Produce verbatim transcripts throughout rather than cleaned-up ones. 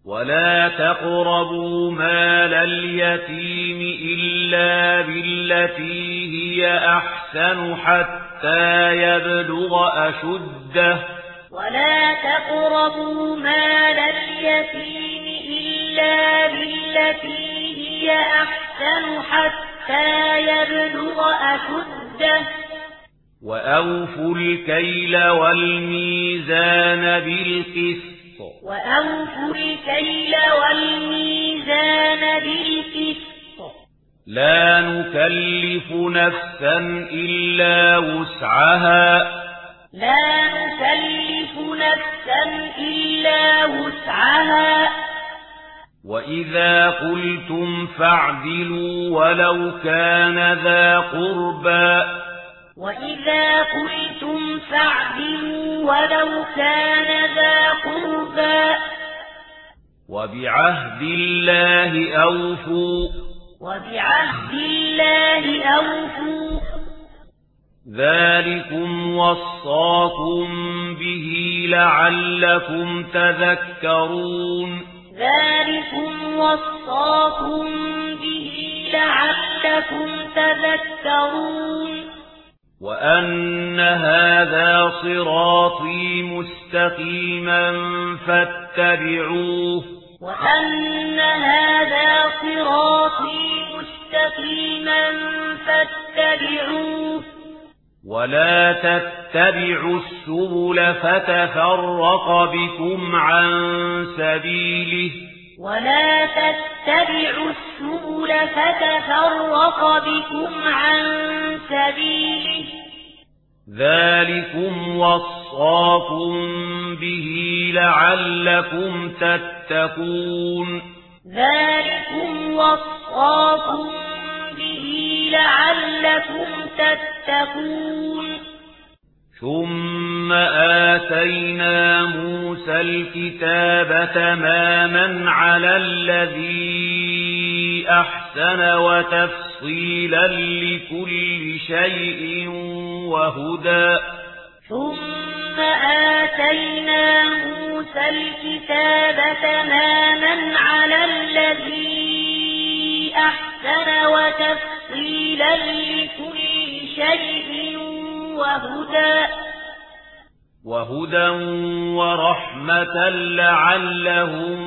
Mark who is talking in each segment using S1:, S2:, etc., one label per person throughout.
S1: ولا تقربوا مال اليتيم إلا بالتي هي أحسن حتى يبلغ أشده
S2: ولا تقربوا مال اليتيم إلا بالتي هي أحسن حتى يبلغ أشده
S1: وأوفوا الكيل والميزان بالقسط
S2: وأوفوا الكيل والميزان بالقسط
S1: لا نكلف نفسا إلا وسعها
S2: لا نكلف نفسا إلا وسعها
S1: وإذا قلتم فاعدلوا ولو كان ذا قربى
S2: وإذا قلتم فاعدلوا ولو كان ذا قربى
S1: وبعهد الله أوفوا
S2: وبعهد الله أوفوا
S1: ذلكم وصاكم به لعلكم تذكرون
S2: ذلكم وصاكم به لعلكم تذكرون
S1: وأن هذا صراطي مستقيما فاتبعوه
S2: وأن هذا صراطي مستقيما فاتبعوه
S1: ولا تتبعوا السبل فتفرق بكم عن سبيله
S2: ولا تتبعوا السبل فتفرق بكم عن سبيله
S1: ذلكم وصاكم به لعلكم تتقون
S2: ذلكم وصاكم به لعلكم تتقون
S1: ثم آتينا موسى الكتاب تماما على الذي أحسن وتفصيلا لكل شيء وهدى
S2: ثم آتينا موسى الكتاب تماما على الذي أحسن وتفصيلا لكل شيء وهدى
S1: وهدى ورحمة لعلهم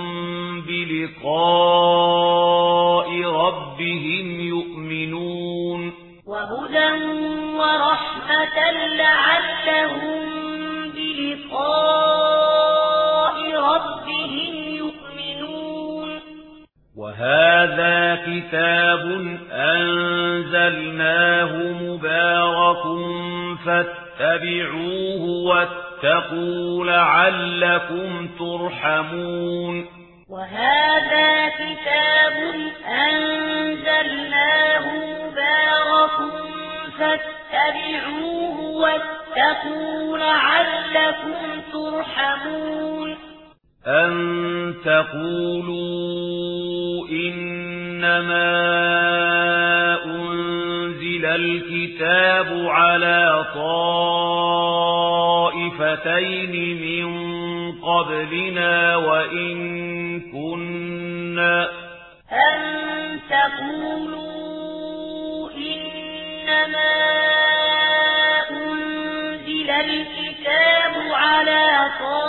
S1: بلقاء ربهم يؤمنون
S2: وهدى ورحمة لعلهم بلقاء ربهم يؤمنون
S1: وهذا كتاب أنزلناه مبارك فاتبعوه واتقوا لعلكم ترحمون
S2: وهذا كتاب أنزلناه مبارك فاتبعوه واتقوا لعلكم ترحمون
S1: أن تقولوا إنما أنزل الكتاب على طائفتين من قبلنا وإن كنا
S2: أن تقولوا إنما أنزل الكتاب على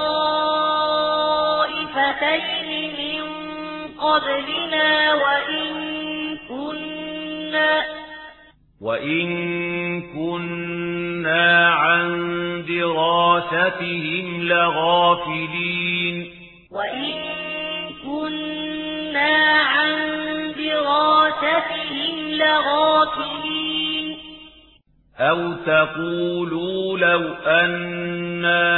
S2: طائفتين من قبلنا وإن كنا
S1: وإن كنا عن دراستهم لغافلين
S2: وإن كنا عن دراستهم لغافلين
S1: أو تقولوا لو أنا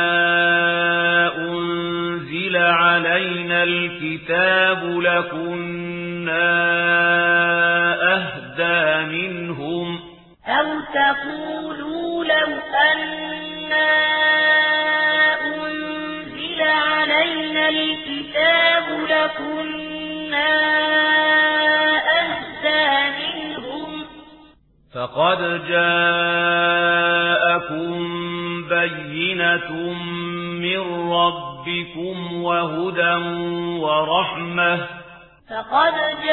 S1: أنزل علينا الكتاب لكنا أهدى منهم
S2: أو تقولوا لو أنا أنزل علينا الكتاب لكنا أهدى منهم
S1: فقد جاءكم بينة من ربكم ربكم وهدى ورحمة
S2: فقد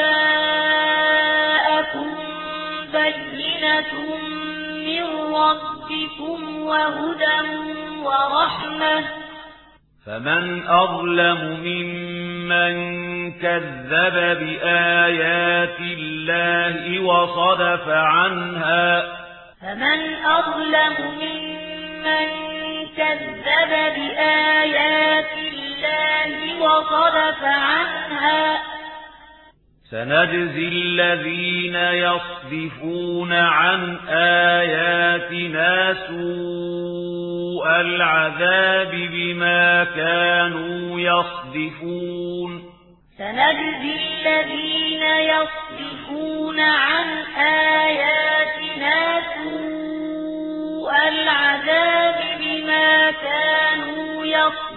S2: جاءكم بينة من ربكم وهدى ورحمة
S1: فمن أظلم ممن كذب بآيات الله وصدف عنها
S2: فمن أظلم ممن كذب بآيات الله وصدف عنها
S1: سنجزي الذين يصدفون عن آياتنا سوء العذاب بما كانوا يصدفون
S2: سنجزي الذين يصدفون عن آياتنا سوء العذاب بما كانوا يصدفون